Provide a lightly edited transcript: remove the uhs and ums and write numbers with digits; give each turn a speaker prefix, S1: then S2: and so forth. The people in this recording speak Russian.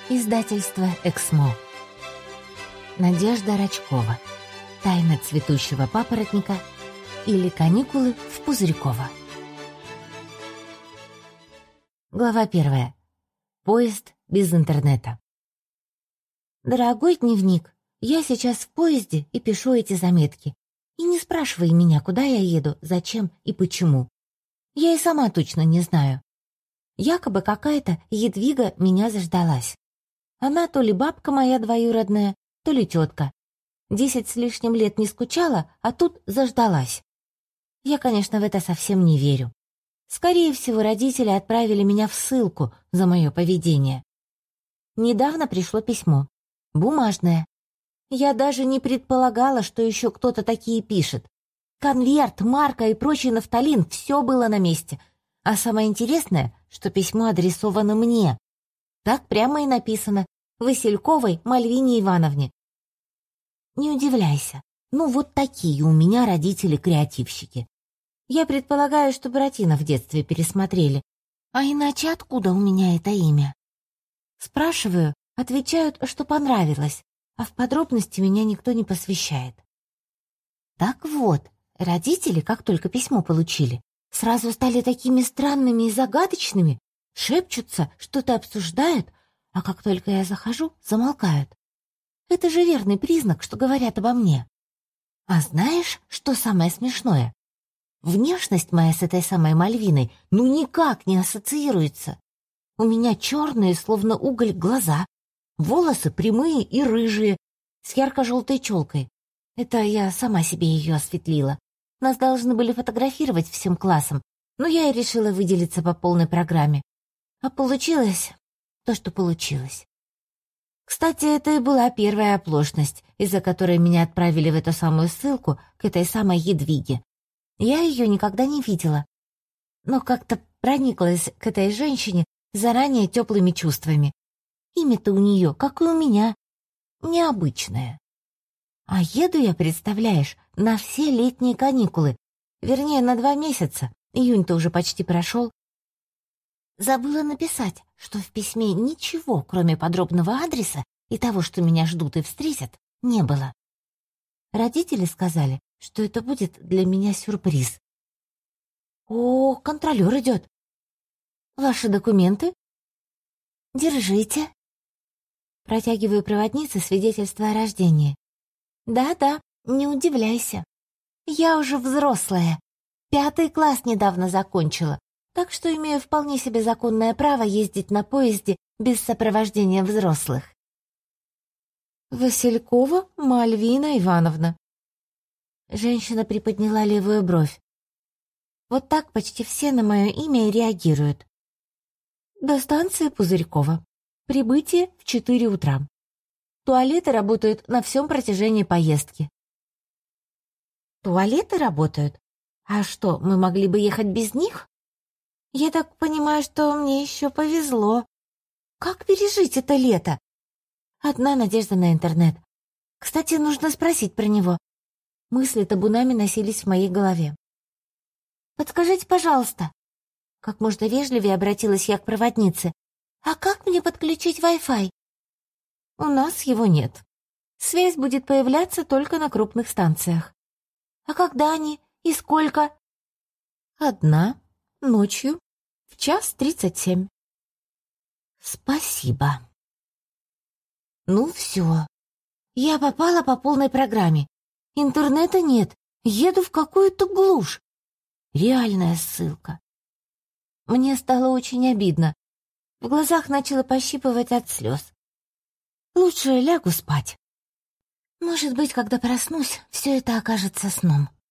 S1: Издательство «Эксмо». Надежда Рачкова. «Тайна цветущего папоротника» или «Каникулы в Пузырьково». Глава 1. Поезд без интернета. Дорогой дневник, я сейчас в поезде и пишу эти заметки. И не спрашивай меня, куда я еду, зачем и почему. Я и сама точно не знаю. Якобы какая-то Едвига меня заждалась. Она то ли бабка моя двоюродная, то ли тетка. 10 с лишним лет не скучала, а тут заждалась. Я, конечно, в это совсем не верю. Скорее всего, родители отправили меня в ссылку за мое поведение. Недавно пришло письмо. Бумажное. Я даже не предполагала, что еще кто-то такие пишет. Конверт, марка и прочий нафталин — все было на месте. А самое интересное, что письмо адресовано мне. Так прямо и написано: Васильковой Мальвине Ивановне. Не удивляйся, вот такие у меня родители-креативщики. Я предполагаю, что Буратино в детстве пересмотрели. А иначе откуда у меня это имя? Спрашиваю, отвечают, что понравилось, а в подробности меня никто не посвящает. Так вот, родители, как только письмо получили, сразу стали такими странными и загадочными, шепчутся, что-то обсуждают, а как только я захожу, замолкают. Это же верный признак, что говорят обо мне. А знаешь, что самое смешное? Внешность моя с этой самой Мальвиной никак не ассоциируется. У меня черные, словно уголь, глаза, волосы прямые и рыжие, с ярко-желтой челкой. Это я сама себе ее осветлила. Нас должны были фотографировать всем классом, но я и решила выделиться по полной программе. А получилось то, что получилось. Кстати, это и была первая оплошность, из-за которой меня отправили в эту самую ссылку к этой самой Едвиге. Я ее никогда не видела, но как-то прониклась к этой женщине заранее теплыми чувствами. Имя-то у нее, как и у меня, необычное. А еду я, представляешь, на все летние каникулы, вернее, на 2 месяца, июнь-то уже почти прошел. Забыла написать, что в письме ничего, кроме подробного адреса и того, что меня ждут и встретят, не было. Родители сказали, что это будет для меня сюрприз. О, контролер идет. Ваши документы? Держите. Протягиваю проводнице свидетельство о рождении. Да-да, не удивляйся. Я уже взрослая. 5 класс недавно закончила, так что имею вполне себе законное право ездить на поезде без сопровождения взрослых. Василькова Мальвина Ивановна. Женщина приподняла левую бровь. Вот так почти все на мое имя и реагируют. До станции Пузырькова. Прибытие в 4 утра. Туалеты работают на всем протяжении поездки. Туалеты работают? А что, мы могли бы ехать без них? Я так понимаю, что мне еще повезло. Как пережить это лето? Одна надежда на интернет. Кстати, нужно спросить про него. Мысли табунами носились в моей голове. «Подскажите, пожалуйста», — как можно вежливее обратилась я к проводнице, «а как мне подключить Wi-Fi?» «У нас его нет. Связь будет появляться только на крупных станциях». «А когда они? И сколько?» «Одна, ночью, в 1:37. «Спасибо». Ну все, я попала по полной программе. Интернета нет, еду в какую-то глушь. Реальная ссылка. Мне стало очень обидно. В глазах начало пощипывать от слез. Лучше лягу спать. Может быть, когда проснусь, все это окажется сном.